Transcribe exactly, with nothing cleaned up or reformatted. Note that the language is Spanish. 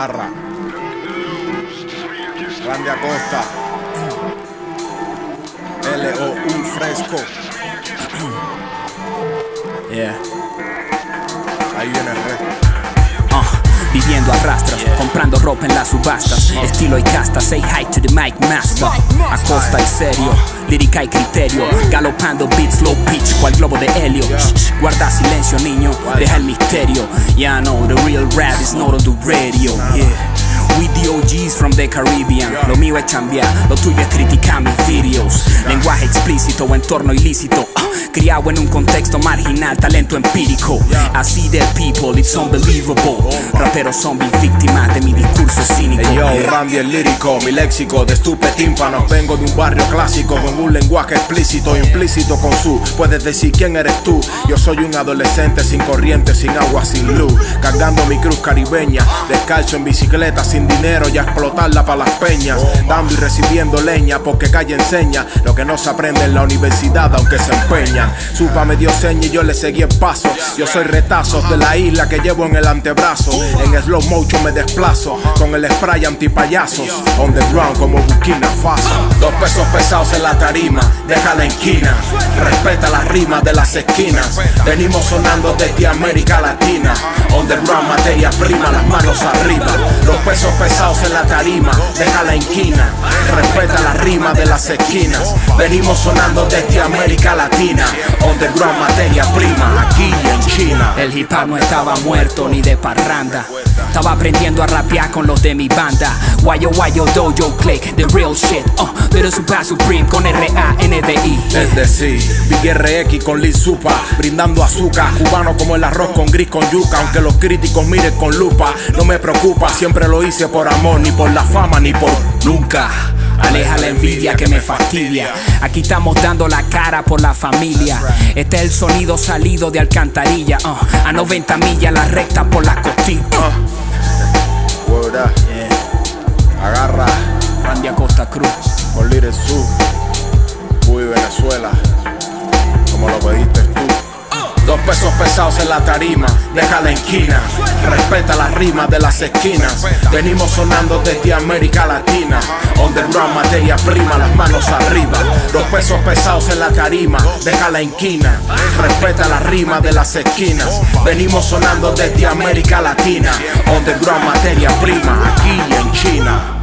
Agarra. Randy Acosta. L O U Fresco. Yeah. Ahí viene el resto. Uh, viviendo a rastras, yeah. Comprando ropa en las subastas, uh, estilo y casta, say hi to the mic master. Acosta y serio, lírica y criterio, galopando beats low pitch cual globo de helio. Shh, guarda silencio niño, deja el misterio. Yeah, I know the real rap is not on the radio. Yeah. We the O Gs from the Caribbean. Lo mío es chambear, lo tuyo es criticar mis videos. Lenguaje explícito o entorno ilícito, uh, criado en un contexto marginal, talento empírico. I see the people, it's unbelievable. Raperos zombies víctimas de mi discurso cínico. Hey yo, Randy el lírico, mi léxico de estupetímpanos. Vengo de un barrio clásico con un lenguaje explícito, implícito con su. Puedes decir quién eres tú. Yo soy un adolescente sin corriente, sin agua, sin luz, cargando mi cruz caribeña, descalzo en bicicleta, sin dinero y a explotarla pa' las peñas, dando y recibiendo leña, porque calle enseña lo que no se aprende en la universidad, aunque se empeñan. Supa me dio seña y yo le seguí el paso. Yo soy retazos de la isla que llevo en el antebrazo. En slow motion me desplazo con el spray antipayasos. On the ground como Burkina Faso. Dos pesos pesados en la tarima, deja la esquina. Respeta las rimas de las esquinas. Venimos sonando desde América Latina. On the ground, materia prima, las manos arriba. Los pesos pesados en la tarima, deja la inquina. Respeta las rimas de las esquinas. Venimos sonando desde América Latina. On the ground, materia prima, aquí en China. El hip hop no estaba muerto ni de parranda. Estaba aprendiendo a rapear con los de mi banda. Guayo Guayo Dojo Click, the real shit. Uh, pero Super Supreme con R A N D I. Es decir, Big R X con Lil Supa, brindando azúcar. Cubano como el arroz con gris con yuca. Aunque los críticos miren con lupa, no me preocupa, siempre lo hice por amor, ni por la fama, ni por nunca. Aleja la envidia que me fastidia. Aquí estamos dando la cara por la familia. Este es el sonido salido de alcantarilla. uh, A noventa millas la recta por las costillas. uh. Word up. Yeah. Agarra. Randy Acosta Cruz con Little Su. Uy, Venezuela, como lo pediste tú. Dos pesos pesados en la tarima, deja la esquina. Respeta las rimas de las esquinas. Venimos sonando desde América Latina. On the ground, materia prima, las manos arriba. Dos pesos pesados en la tarima, deja la esquina. Respeta las rimas de las esquinas. Venimos sonando desde América Latina. On the ground, materia prima, aquí en China.